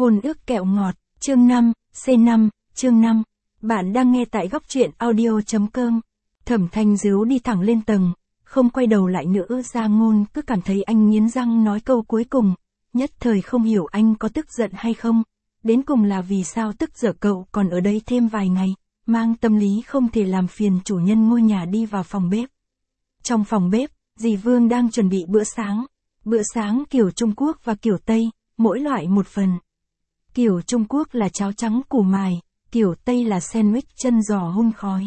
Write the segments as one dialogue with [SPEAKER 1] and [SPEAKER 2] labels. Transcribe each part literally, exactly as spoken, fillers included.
[SPEAKER 1] Hôn ước kẹo ngọt, chương năm, C năm, chương năm. Bạn đang nghe tại góc truyện audio.com. Thẩm Thanh Dứu đi thẳng lên tầng, không quay đầu lại nữa. Gia Ngôn cứ cảm thấy anh nghiến răng nói câu cuối cùng, nhất thời không hiểu anh có tức giận hay không. Đến cùng là vì sao tức giở cậu còn ở đây thêm vài ngày, mang tâm lý không thể làm phiền chủ nhân ngôi nhà đi vào phòng bếp. Trong phòng bếp, dì Vương đang chuẩn bị bữa sáng. Bữa sáng kiểu Trung Quốc và kiểu Tây, mỗi loại một phần. Kiểu Trung Quốc là cháo trắng củ mài, kiểu Tây là sandwich chân giò hun khói.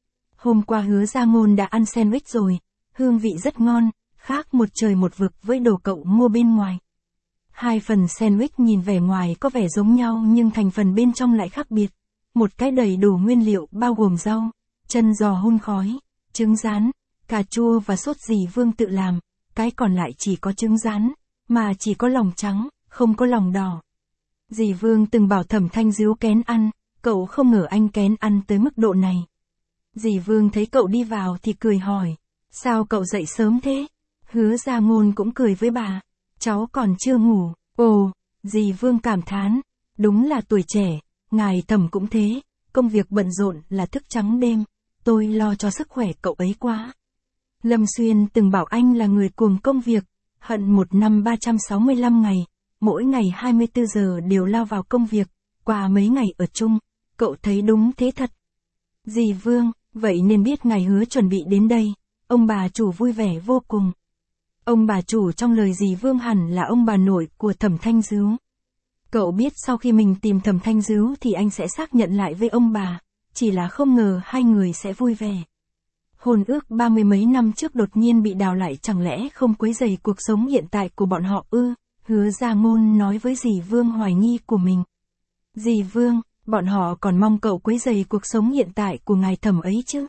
[SPEAKER 1] Hôm qua Hứa Gia Ngôn đã ăn sandwich rồi, hương vị rất ngon, khác một trời một vực với đồ cậu mua bên ngoài. Hai phần sandwich nhìn vẻ ngoài có vẻ giống nhau nhưng thành phần bên trong lại khác biệt. Một cái đầy đủ nguyên liệu bao gồm rau, chân giò hun khói, trứng rán, cà chua và sốt dì Vương tự làm, cái còn lại chỉ có trứng rán, mà chỉ có lòng trắng, không có lòng đỏ. Dì Vương từng bảo Thẩm Thanh Dứu kén ăn, cậu không ngờ anh kén ăn tới mức độ này. Dì Vương thấy cậu đi vào thì cười hỏi, sao cậu dậy sớm thế? Hứa Gia Ngôn cũng cười với bà, cháu còn chưa ngủ. Ồ, dì Vương cảm thán, đúng là tuổi trẻ, ngài Thẩm cũng thế, công việc bận rộn là thức trắng đêm, tôi lo cho sức khỏe cậu ấy quá. Lâm Xuyên từng bảo anh là người cuồng công việc, hận một năm ba trăm sáu mươi lăm ngày, mỗi ngày hai mươi tư giờ đều lao vào công việc, qua mấy ngày ở chung, cậu thấy đúng thế thật. Dì Vương, vậy nên biết ngài Hứa chuẩn bị đến đây, ông bà chủ vui vẻ vô cùng. Ông bà chủ trong lời dì Vương hẳn là ông bà nội của Thẩm Thanh Dứu. Cậu biết sau khi mình tìm Thẩm Thanh Dứu thì anh sẽ xác nhận lại với ông bà, chỉ là không ngờ hai người sẽ vui vẻ. Hôn ước ba mươi mấy năm trước đột nhiên bị đào lại, chẳng lẽ không quấy rầy cuộc sống hiện tại của bọn họ ư? Hứa Gia Ngôn nói với dì Vương hoài nghi của mình. Dì Vương, bọn họ còn mong cậu quấy rầy cuộc sống hiện tại của ngài Thẩm ấy chứ?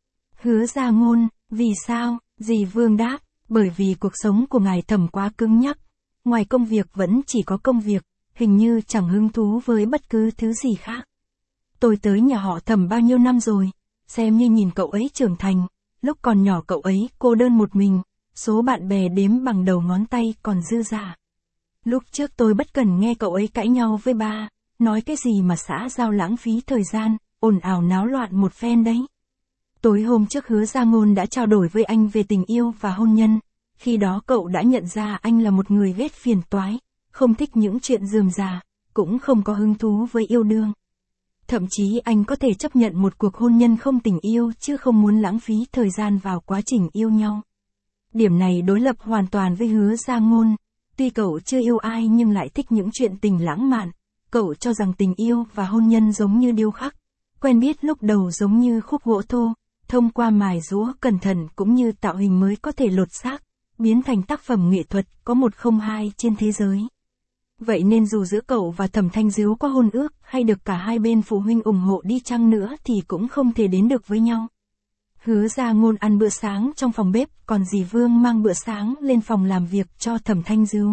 [SPEAKER 1] Hứa Gia Ngôn, vì sao? Dì Vương đáp, bởi vì cuộc sống của ngài Thẩm quá cứng nhắc, ngoài công việc vẫn chỉ có công việc, hình như chẳng hứng thú với bất cứ thứ gì khác. Tôi tới nhà họ Thẩm bao nhiêu năm rồi, xem như nhìn cậu ấy trưởng thành, lúc còn nhỏ cậu ấy cô đơn một mình, số bạn bè đếm bằng đầu ngón tay còn dư dả. Lúc trước tôi bất cần nghe cậu ấy cãi nhau với ba, nói cái gì mà xã giao lãng phí thời gian, ồn ào náo loạn một phen đấy. Tối hôm trước Hứa Gia Ngôn đã trao đổi với anh về tình yêu và hôn nhân, khi đó cậu đã nhận ra anh là một người ghét phiền toái, không thích những chuyện rườm rà, cũng không có hứng thú với yêu đương. Thậm chí anh có thể chấp nhận một cuộc hôn nhân không tình yêu chứ không muốn lãng phí thời gian vào quá trình yêu nhau. Điểm này đối lập hoàn toàn với Hứa Gia Ngôn. Tuy cậu chưa yêu ai nhưng lại thích những chuyện tình lãng mạn, cậu cho rằng tình yêu và hôn nhân giống như điêu khắc, quen biết lúc đầu giống như khúc gỗ thô, thông qua mài giũa cẩn thận cũng như tạo hình mới có thể lột xác, biến thành tác phẩm nghệ thuật có một không hai trên thế giới. Vậy nên dù giữa cậu và Thẩm Thanh Dứu có hôn ước hay được cả hai bên phụ huynh ủng hộ đi chăng nữa thì cũng không thể đến được với nhau. Hứa Gia Ngôn ăn bữa sáng trong phòng bếp, còn dì Vương mang bữa sáng lên phòng làm việc cho Thẩm Thanh Dứu.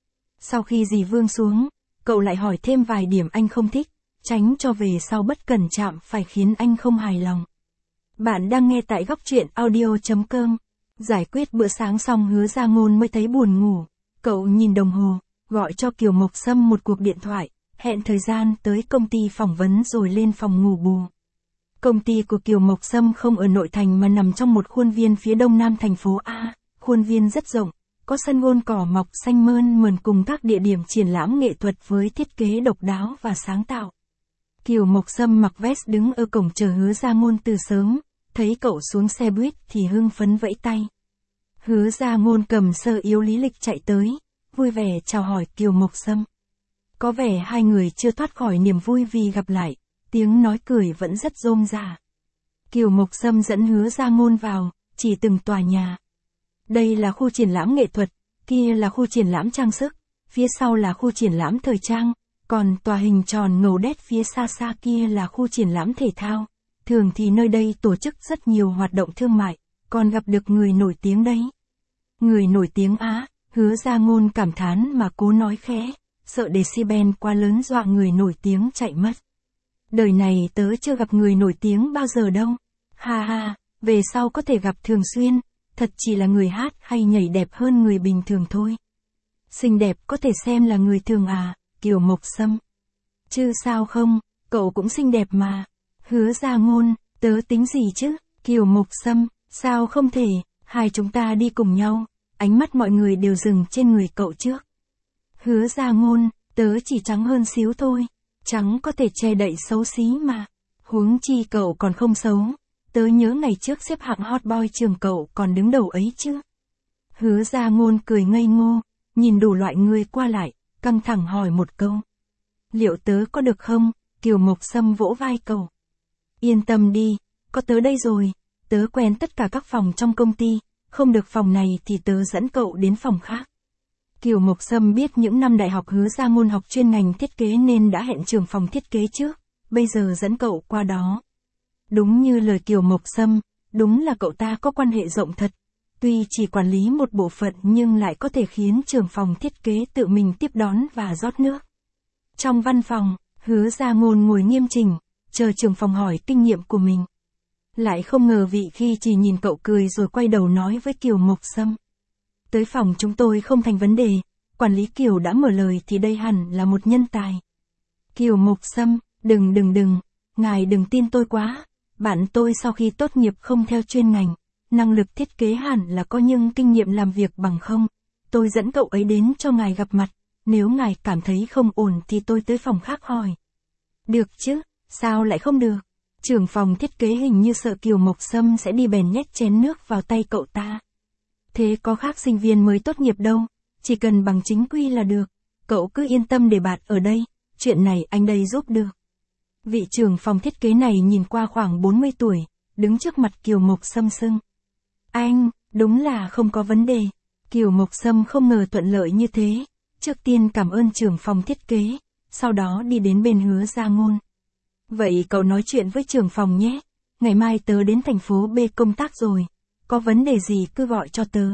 [SPEAKER 1] Sau khi dì Vương xuống, cậu lại hỏi thêm vài điểm anh không thích, tránh cho về sau bất cẩn chạm phải khiến anh không hài lòng. Bạn đang nghe tại góc truyện audio.com. Giải quyết bữa sáng xong Hứa Gia Ngôn mới thấy buồn ngủ. Cậu nhìn đồng hồ, gọi cho Kiều Mộc Sâm một cuộc điện thoại, hẹn thời gian tới công ty phỏng vấn rồi lên phòng ngủ bù. Công ty của Kiều Mộc Sâm không ở nội thành mà nằm trong một khuôn viên phía đông nam thành phố A. Khuôn viên rất rộng, có sân gôn cỏ mọc xanh mơn mởn cùng các địa điểm triển lãm nghệ thuật với thiết kế độc đáo và sáng tạo. Kiều Mộc Sâm mặc vest đứng ở cổng chờ Hứa Gia Ngôn từ sớm, thấy cậu xuống xe buýt thì hưng phấn vẫy tay. Hứa Gia Ngôn cầm sơ yếu lý lịch chạy tới, vui vẻ chào hỏi Kiều Mộc Sâm. Có vẻ hai người chưa thoát khỏi niềm vui vì gặp lại, tiếng nói cười vẫn rất rôm rả. Kiều Mộc Sâm dẫn Hứa Gia Ngôn vào, chỉ từng tòa nhà. Đây là khu triển lãm nghệ thuật, kia là khu triển lãm trang sức, phía sau là khu triển lãm thời trang, còn tòa hình tròn ngầu đét phía xa xa kia là khu triển lãm thể thao. Thường thì nơi đây tổ chức rất nhiều hoạt động thương mại, còn gặp được người nổi tiếng đấy. Người nổi tiếng á, Hứa Gia Ngôn cảm thán mà cố nói khẽ, sợ decibel quá lớn dọa người nổi tiếng chạy mất. Đời này tớ chưa gặp người nổi tiếng bao giờ đâu. Ha ha, về sau có thể gặp thường xuyên, thật chỉ là người hát hay nhảy đẹp hơn người bình thường thôi. Xinh đẹp có thể xem là người thường à, Kiều Mộc Sâm. Chứ sao không, cậu cũng xinh đẹp mà. Hứa Gia Ngôn, tớ tính gì chứ? Kiều Mộc Sâm, sao không thể, hai chúng ta đi cùng nhau. Ánh mắt mọi người đều dừng trên người cậu trước. Hứa Gia Ngôn, tớ chỉ trắng hơn xíu thôi. Trắng có thể che đậy xấu xí mà. Huống chi cậu còn không xấu. Tớ nhớ ngày trước xếp hạng hot boy trường cậu còn đứng đầu ấy chứ. Hứa Gia Ngôn cười ngây ngô, nhìn đủ loại người qua lại, căng thẳng hỏi một câu. Liệu tớ có được không? Kiều Mộc Sâm vỗ vai cậu. Yên tâm đi, có tớ đây rồi, tớ quen tất cả các phòng trong công ty, không được phòng này thì tớ dẫn cậu đến phòng khác. Kiều Mộc Sâm biết những năm đại học Hứa Gia Ngôn học chuyên ngành thiết kế nên đã hẹn trưởng phòng thiết kế trước, bây giờ dẫn cậu qua đó. Đúng như lời Kiều Mộc Sâm, đúng là cậu ta có quan hệ rộng thật. Tuy chỉ quản lý một bộ phận nhưng lại có thể khiến trưởng phòng thiết kế tự mình tiếp đón và rót nước. Trong văn phòng, Hứa Gia Ngôn ngồi nghiêm chỉnh, chờ trưởng phòng hỏi kinh nghiệm của mình. Lại không ngờ vị khi chỉ nhìn cậu cười rồi quay đầu nói với Kiều Mộc Sâm. Tới phòng chúng tôi không thành vấn đề, quản lý Kiều đã mở lời thì đây hẳn là một nhân tài. Kiều Mộc Sâm, đừng đừng đừng, ngài đừng tin tôi quá, bạn tôi sau khi tốt nghiệp không theo chuyên ngành, năng lực thiết kế hẳn là có nhưng kinh nghiệm làm việc bằng không, tôi dẫn cậu ấy đến cho ngài gặp mặt, nếu ngài cảm thấy không ổn thì tôi tới phòng khác hỏi. Được chứ, sao lại không được? Trưởng phòng thiết kế hình như sợ Kiều Mộc Sâm sẽ đi bèn nhét chén nước vào tay cậu ta. Thế có khác sinh viên mới tốt nghiệp đâu, chỉ cần bằng chính quy là được, cậu cứ yên tâm để bạn ở đây, chuyện này anh đây giúp được. Vị trưởng phòng thiết kế này nhìn qua khoảng bốn mươi tuổi, đứng trước mặt Kiều Mộc Sâm sưng. Anh, đúng là không có vấn đề. Kiều Mộc Sâm không ngờ thuận lợi như thế, trước tiên cảm ơn trưởng phòng thiết kế, sau đó đi đến bên Hứa Gia Ngôn. Vậy cậu nói chuyện với trưởng phòng nhé, ngày mai tớ đến thành phố B công tác rồi, có vấn đề gì cứ gọi cho tớ.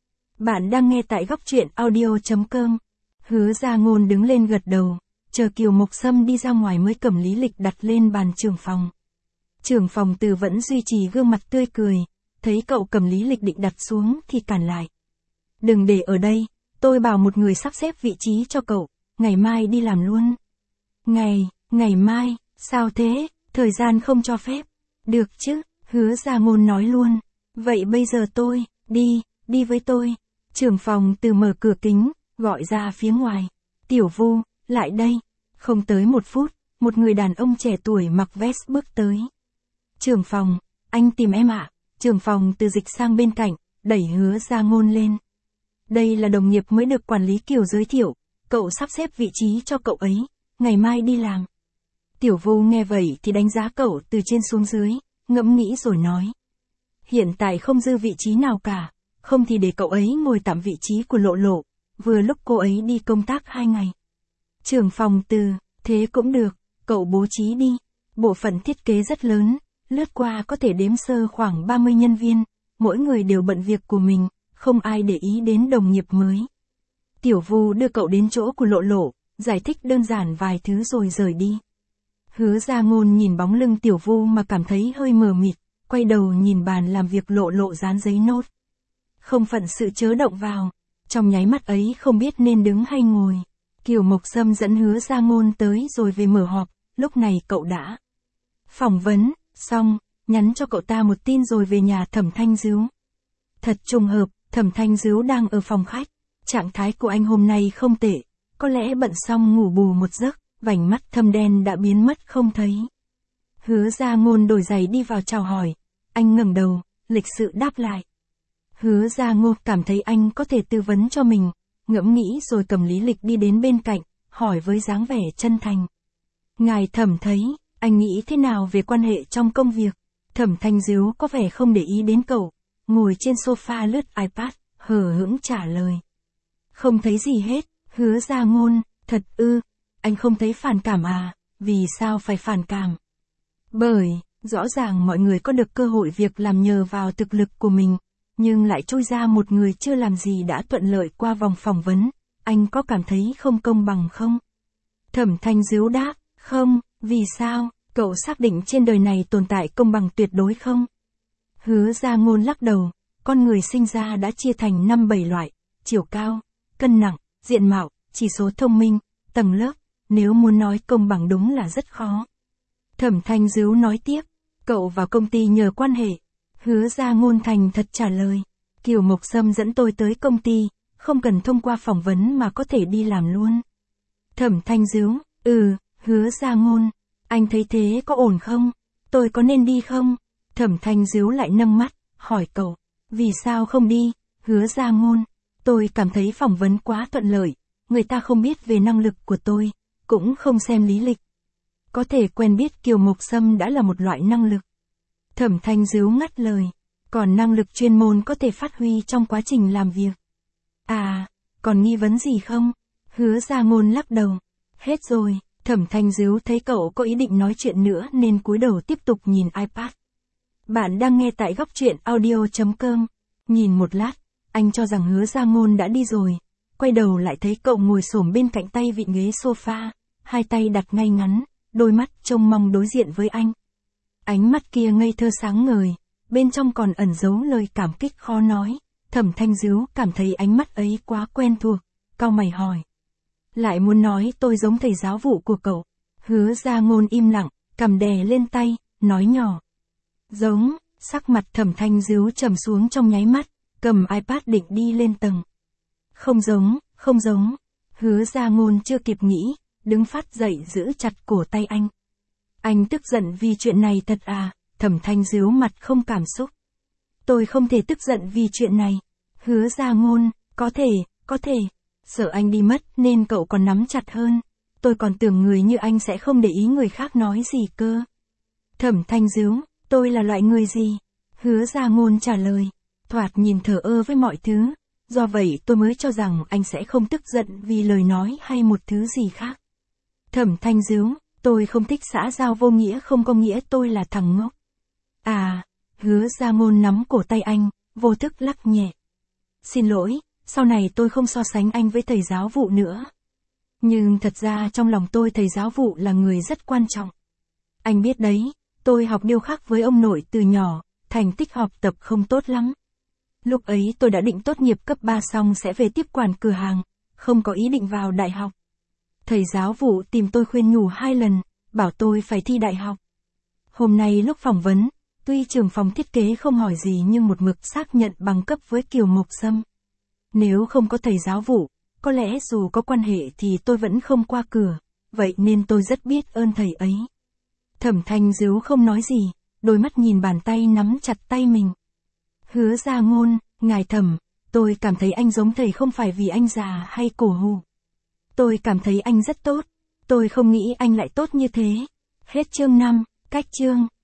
[SPEAKER 1] Bạn đang nghe tại góc truyện audio chấm com. Hứa Gia Ngôn đứng lên gật đầu, chờ Kiều Mộc Sâm đi ra ngoài mới cầm lý lịch đặt lên bàn trưởng phòng. Trưởng phòng Từ vẫn duy trì gương mặt tươi cười, thấy cậu cầm lý lịch định đặt xuống thì cản lại. Đừng để ở đây, tôi bảo một người sắp xếp vị trí cho cậu, ngày mai đi làm luôn. Ngày, ngày mai, sao thế, thời gian không cho phép. Được chứ, Hứa Gia Ngôn nói luôn. Vậy bây giờ tôi, đi, đi với tôi. Trưởng phòng Từ mở cửa kính, gọi ra phía ngoài. Tiểu Vu, lại đây. Không tới một phút, một người đàn ông trẻ tuổi mặc vest bước tới. Trưởng phòng, anh tìm em ạ. À? Trưởng phòng Từ dịch sang bên cạnh, đẩy Hứa Gia Ngôn lên. Đây là đồng nghiệp mới được quản lý Kiều giới thiệu, cậu sắp xếp vị trí cho cậu ấy, ngày mai đi làm. Tiểu Vu nghe vậy thì đánh giá cậu từ trên xuống dưới, ngẫm nghĩ rồi nói. Hiện tại không dư vị trí nào cả, không thì để cậu ấy ngồi tạm vị trí của Lộ Lộ, vừa lúc cô ấy đi công tác hai ngày. Trưởng phòng Từ, thế cũng được, cậu bố trí đi, bộ phận thiết kế rất lớn, lướt qua có thể đếm sơ khoảng ba mươi nhân viên, mỗi người đều bận việc của mình, không ai để ý đến đồng nghiệp mới. Tiểu Vu đưa cậu đến chỗ của Lộ Lộ, giải thích đơn giản vài thứ rồi rời đi. Hứa Gia Ngôn nhìn bóng lưng Tiểu Vu mà cảm thấy hơi mờ mịt, quay đầu nhìn bàn làm việc Lộ Lộ dán giấy nốt. Không phận sự chớ động vào, trong nháy mắt ấy không biết nên đứng hay ngồi. Kiều Mộc Sâm dẫn Hứa Gia Ngôn tới rồi về mở họp, lúc này cậu đã phỏng vấn, xong, nhắn cho cậu ta một tin rồi về nhà Thẩm Thanh Dứu. Thật trùng hợp, Thẩm Thanh Dứu đang ở phòng khách, trạng thái của anh hôm nay không tệ, có lẽ bận xong ngủ bù một giấc, vành mắt thâm đen đã biến mất không thấy. Hứa Gia Ngôn đổi giày đi vào chào hỏi, anh ngẩng đầu, lịch sự đáp lại. Hứa Gia Ngôn cảm thấy anh có thể tư vấn cho mình, ngẫm nghĩ rồi cầm lý lịch đi đến bên cạnh, hỏi với dáng vẻ chân thành. Ngài Thẩm thấy, anh nghĩ thế nào về quan hệ trong công việc? Thẩm Thanh Dứu có vẻ không để ý đến cậu, ngồi trên sofa lướt iPad, hờ hững trả lời. Không thấy gì hết. Hứa Gia Ngôn, thật ư, anh không thấy phản cảm à, vì sao phải phản cảm? Bởi, rõ ràng mọi người có được cơ hội việc làm nhờ vào thực lực của mình, nhưng lại trôi ra một người chưa làm gì đã thuận lợi qua vòng phỏng vấn, anh có cảm thấy không công bằng không? Thẩm Thanh Dứu đáp, không, vì sao, cậu xác định trên đời này tồn tại công bằng tuyệt đối không? Hứa Gia Ngôn lắc đầu, con người sinh ra đã chia thành năm bảy loại, chiều cao, cân nặng, diện mạo, chỉ số thông minh, tầng lớp, nếu muốn nói công bằng đúng là rất khó. Thẩm Thanh Dứu nói tiếp, cậu vào công ty nhờ quan hệ. Hứa Gia Ngôn thành thật trả lời, Kiều Mộc Sâm dẫn tôi tới công ty, không cần thông qua phỏng vấn mà có thể đi làm luôn. Thẩm Thanh Dứu, ừ, Hứa Gia Ngôn, anh thấy thế có ổn không? Tôi có nên đi không? Thẩm Thanh Dứu lại nâng mắt, hỏi cậu, vì sao không đi? Hứa Gia Ngôn, tôi cảm thấy phỏng vấn quá thuận lợi, người ta không biết về năng lực của tôi, cũng không xem lý lịch. Có thể quen biết Kiều Mộc Sâm đã là một loại năng lực. Thẩm Thanh Dứu ngắt lời, còn năng lực chuyên môn có thể phát huy trong quá trình làm việc. À, còn nghi vấn gì không? Hứa Gia Ngôn lắc đầu, hết rồi. Thẩm Thanh Dứu thấy cậu có ý định nói chuyện nữa nên cúi đầu tiếp tục nhìn iPad. Bạn đang nghe tại góc truyện audio chấm com. Nhìn một lát, anh cho rằng Hứa Gia Ngôn đã đi rồi. Quay đầu lại thấy cậu ngồi xổm bên cạnh tay vịn ghế sofa, hai tay đặt ngay ngắn, đôi mắt trông mong đối diện với anh. Ánh mắt kia ngây thơ sáng ngời, bên trong còn ẩn giấu lời cảm kích khó nói. Thẩm Thanh Dứu cảm thấy ánh mắt ấy quá quen thuộc, cau mày hỏi. Lại muốn nói tôi giống thầy giáo vụ của cậu. Hứa Gia Ngôn im lặng, cầm đè lên tay, nói nhỏ. Giống, sắc mặt Thẩm Thanh Dứu trầm xuống trong nháy mắt, cầm iPad định đi lên tầng. Không giống, không giống. Hứa Gia Ngôn chưa kịp nghĩ, đứng phát dậy giữ chặt cổ tay anh. Anh tức giận vì chuyện này thật à? Thẩm Thanh Dứu mặt không cảm xúc. Tôi không thể tức giận vì chuyện này. Hứa Gia Ngôn, có thể, có thể. Sợ anh đi mất nên cậu còn nắm chặt hơn. Tôi còn tưởng người như anh sẽ không để ý người khác nói gì cơ. Thẩm Thanh Dứu, tôi là loại người gì? Hứa Gia Ngôn trả lời, thoạt nhìn thờ ơ với mọi thứ. Do vậy tôi mới cho rằng anh sẽ không tức giận vì lời nói hay một thứ gì khác. Thẩm Thanh Dứu, tôi không thích xã giao vô nghĩa không có nghĩa tôi là thằng ngốc. À, Hứa Gia Ngôn nắm cổ tay anh, vô thức lắc nhẹ. Xin lỗi, sau này tôi không so sánh anh với thầy giáo vụ nữa. Nhưng thật ra trong lòng tôi thầy giáo vụ là người rất quan trọng. Anh biết đấy, tôi học điêu khắc với ông nội từ nhỏ, thành tích học tập không tốt lắm. Lúc ấy tôi đã định tốt nghiệp cấp ba xong sẽ về tiếp quản cửa hàng, không có ý định vào đại học. Thầy giáo vụ tìm tôi khuyên nhủ hai lần, bảo tôi phải thi đại học. Hôm nay lúc phỏng vấn, tuy trưởng phòng thiết kế không hỏi gì nhưng một mực xác nhận bằng cấp với Kiều Mộc Sâm. Nếu không có thầy giáo vụ, có lẽ dù có quan hệ thì tôi vẫn không qua cửa, vậy nên tôi rất biết ơn thầy ấy. Thẩm Thanh Dứu không nói gì, đôi mắt nhìn bàn tay nắm chặt tay mình. Hứa Gia Ngôn, ngài Thẩm, tôi cảm thấy anh giống thầy không phải vì anh già hay cổ hủ. Tôi cảm thấy anh rất tốt, tôi không nghĩ anh lại tốt như thế. Hết chương năm, cách chương.